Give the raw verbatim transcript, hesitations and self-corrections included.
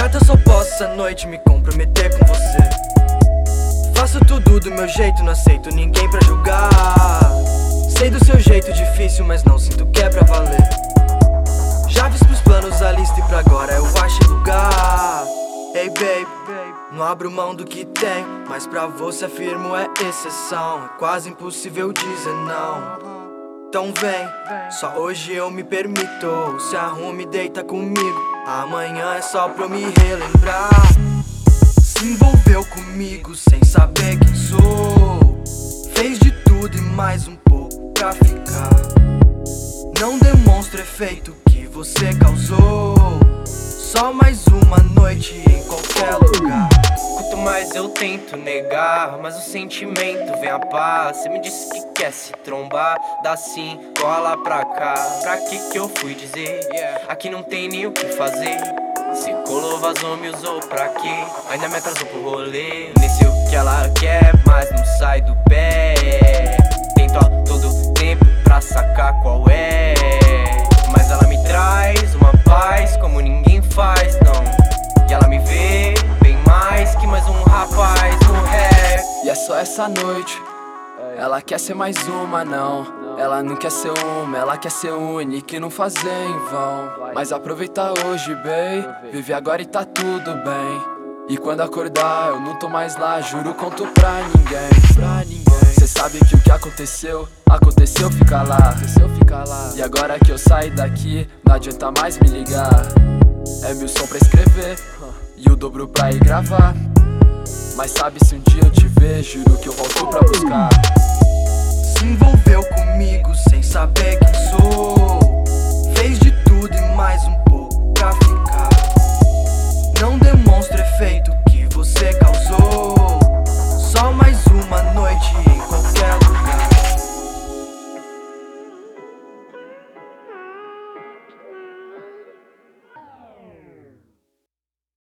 Gata, eu só posso essa noite me comprometer com você. Faço tudo do meu jeito, não aceito ninguém pra julgar. Sei do seu jeito difícil, mas não sinto que é pra valer. Já fiz pros planos a lista e pra agora eu achei lugar. Hey babe, não abro mão do que tem, mas pra você afirmo é exceção. É quase impossível dizer não. Então vem, só hoje eu me permito. Se arrume e deita comigo, amanhã é só pra eu me relembrar. Se envolveu comigo sem saber quem sou. Fez de tudo e mais um pouco pra ficar. Não demonstra efeito que você causou. Só mais uma noite em qualquer lugar. Quanto mais eu tento negar, mas o sentimento vem a paz. Cê me disse que quer se trombar, dá sim, cola pra cá. Pra que que eu fui dizer? Aqui não tem nem o que fazer. Se colou, vazou, me usou pra quê? Ainda me atrasou pro rolê. Nem sei o que ela quer, mas não sai do pé. Tento a todo tempo pra sacar qual é, mas ela me traz uma paz como ninguém faz, não. E ela me vê bem mais que mais um rapaz no rap. E é só essa noite, ela quer ser mais uma, não. Ela não quer ser uma, ela quer ser única e não fazer em vão. Mas aproveita hoje, bem, vive agora e tá tudo bem. E quando acordar eu não tô mais lá, juro, conto pra ninguém. Pra ninguém. Cê sabe que o que aconteceu, aconteceu, fica lá. Aconteceu, fica lá. E agora que eu saí daqui, não adianta mais me ligar. É mil som pra escrever e o dobro pra ir gravar. Mas sabe, se um dia eu te ver, juro que eu volto pra buscar. Se envolveu comigo sem saber que